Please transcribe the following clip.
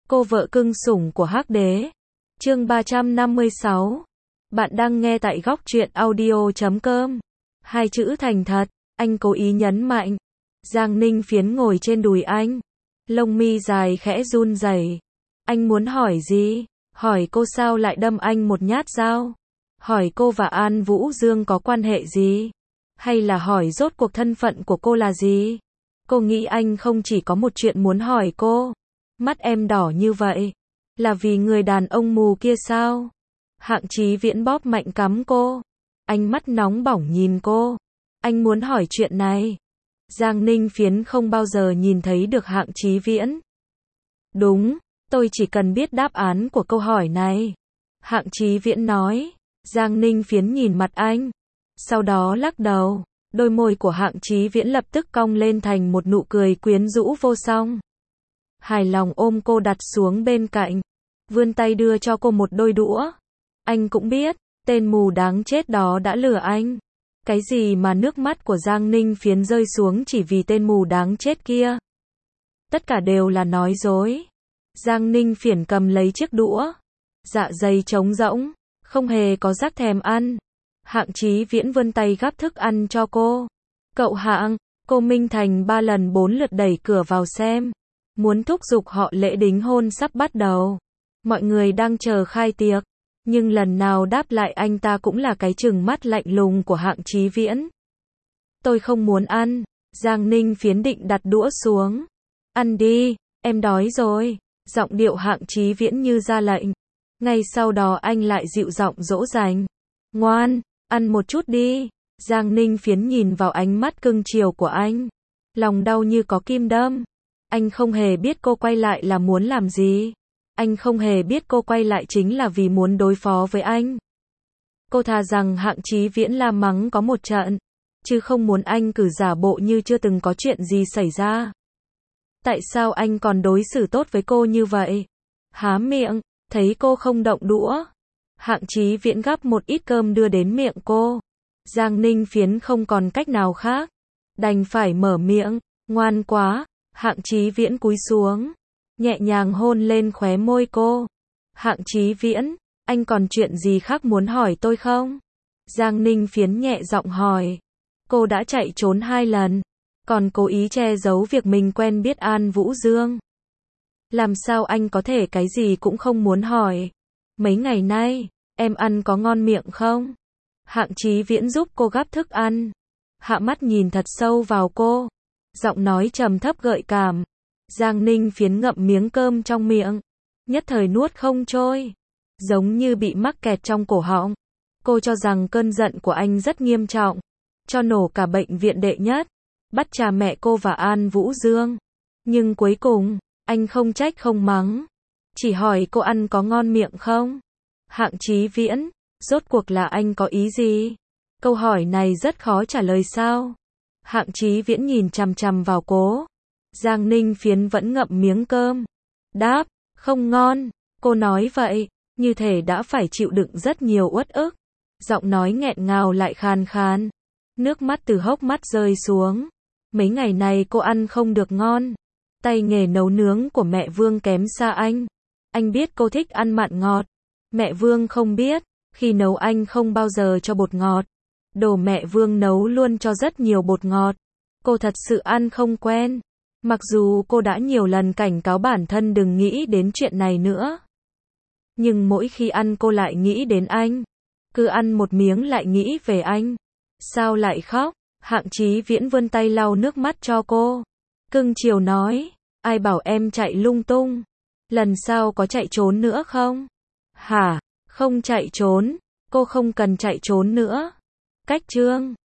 Cô vợ cưng sủng của Hắc Đế. Chương 356. Bạn đang nghe tại góc truyện audio.com. Hai chữ thành thật, anh cố ý nhấn mạnh. Giang Ninh Phiến ngồi trên đùi anh. Lông mi dài khẽ run rẩy. Anh muốn hỏi gì? Hỏi cô sao lại đâm anh một nhát dao? Hỏi cô và An Vũ Dương có quan hệ gì? Hay là hỏi rốt cuộc thân phận của cô là gì? Cô nghĩ anh không chỉ có một chuyện muốn hỏi cô. Mắt em đỏ như vậy, là vì người đàn ông mù kia sao? Hạng Chí Viễn bóp mạnh cằm cô. Ánh mắt nóng bỏng nhìn cô. Anh muốn hỏi chuyện này. Giang Ninh Phiến không bao giờ nhìn thấy được Hạng Chí Viễn. Đúng, tôi chỉ cần biết đáp án của câu hỏi này. Hạng Chí Viễn nói. Giang Ninh Phiến nhìn mặt anh. Sau đó lắc đầu. Đôi môi của Hạng Chí Viễn lập tức cong lên thành một nụ cười quyến rũ vô song. Hài lòng ôm cô đặt xuống bên cạnh. Vươn tay đưa cho cô một đôi đũa. Anh cũng biết, tên mù đáng chết đó đã lừa anh. Cái gì mà nước mắt của Giang Ninh Phiến rơi xuống chỉ vì tên mù đáng chết kia. Tất cả đều là nói dối. Giang Ninh Phiến cầm lấy chiếc đũa. Dạ dày trống rỗng, không hề có giác thèm ăn. Hạng Chí Viễn vươn tay gắp thức ăn cho cô. Cậu Hạng, cô Minh Thành 3 lần 4 lượt đẩy cửa vào xem. Muốn thúc giục họ lễ đính hôn sắp bắt đầu. Mọi người đang chờ khai tiệc. Nhưng lần nào đáp lại anh ta cũng là cái trừng mắt lạnh lùng của Hạng Chí Viễn. Tôi không muốn ăn. Giang Ninh Phiến định đặt đũa xuống. Ăn đi, em đói rồi. Giọng điệu Hạng Chí Viễn như ra lệnh. Ngay sau đó anh lại dịu giọng dỗ dành. Ngoan, ăn một chút đi. Giang Ninh Phiến nhìn vào ánh mắt cưng chiều của anh. Lòng đau như có kim đâm. Anh không hề biết cô quay lại là muốn làm gì. Anh không hề biết cô quay lại chính là vì muốn đối phó với anh. Cô thà rằng Hạng Chí Viễn la mắng có một trận, chứ không muốn anh cứ giả bộ như chưa từng có chuyện gì xảy ra. Tại sao anh còn đối xử tốt với cô như vậy? Há miệng, thấy cô không động đũa. Hạng Chí Viễn gắp một ít cơm đưa đến miệng cô. Giang Ninh Phiến không còn cách nào khác. Đành phải mở miệng, ngoan quá. Hạng Chí Viễn cúi xuống, nhẹ nhàng hôn lên khóe môi cô. Hạng Chí Viễn, anh còn chuyện gì khác muốn hỏi tôi không? Giang Ninh Phiến nhẹ giọng hỏi. Cô đã chạy trốn 2 lần, còn cố ý che giấu việc mình quen biết An Vũ Dương. Làm sao anh có thể cái gì cũng không muốn hỏi? Mấy ngày nay, em ăn có ngon miệng không? Hạng Chí Viễn giúp cô gắp thức ăn. Hạ mắt nhìn thật sâu vào cô. Giọng nói trầm thấp gợi cảm. Giang Ninh Phiến ngậm miếng cơm trong miệng. Nhất thời nuốt không trôi. Giống như bị mắc kẹt trong cổ họng. Cô cho rằng cơn giận của anh rất nghiêm trọng. Cho nổ cả bệnh viện đệ nhất. Bắt cha mẹ cô và An Vũ Dương. Nhưng cuối cùng, anh không trách không mắng. Chỉ hỏi cô ăn có ngon miệng không? Hạng Chí Viễn, rốt cuộc là anh có ý gì? Câu hỏi này rất khó trả lời sao? Hạng Chí Viễn nhìn chằm chằm vào cô. Giang Ninh Phiến vẫn ngậm miếng cơm. Đáp, không ngon. Cô nói vậy, như thể đã phải chịu đựng rất nhiều uất ức. Giọng nói nghẹn ngào lại khàn khàn. Nước mắt từ hốc mắt rơi xuống. Mấy ngày này cô ăn không được ngon. Tay nghề nấu nướng của mẹ Vương kém xa anh. Anh biết cô thích ăn mặn ngọt. Mẹ Vương không biết, khi nấu anh không bao giờ cho bột ngọt. Đồ mẹ Vương nấu luôn cho rất nhiều bột ngọt. Cô thật sự ăn không quen. Mặc dù cô đã nhiều lần cảnh cáo bản thân đừng nghĩ đến chuyện này nữa. Nhưng mỗi khi ăn cô lại nghĩ đến anh. Cứ ăn một miếng lại nghĩ về anh. Sao lại khóc? Hạng Chí Viễn vươn tay lau nước mắt cho cô. Cưng chiều nói. Ai bảo em chạy lung tung? Lần sau có chạy trốn nữa không? Hả? Không chạy trốn. Cô không cần chạy trốn nữa. Cách chương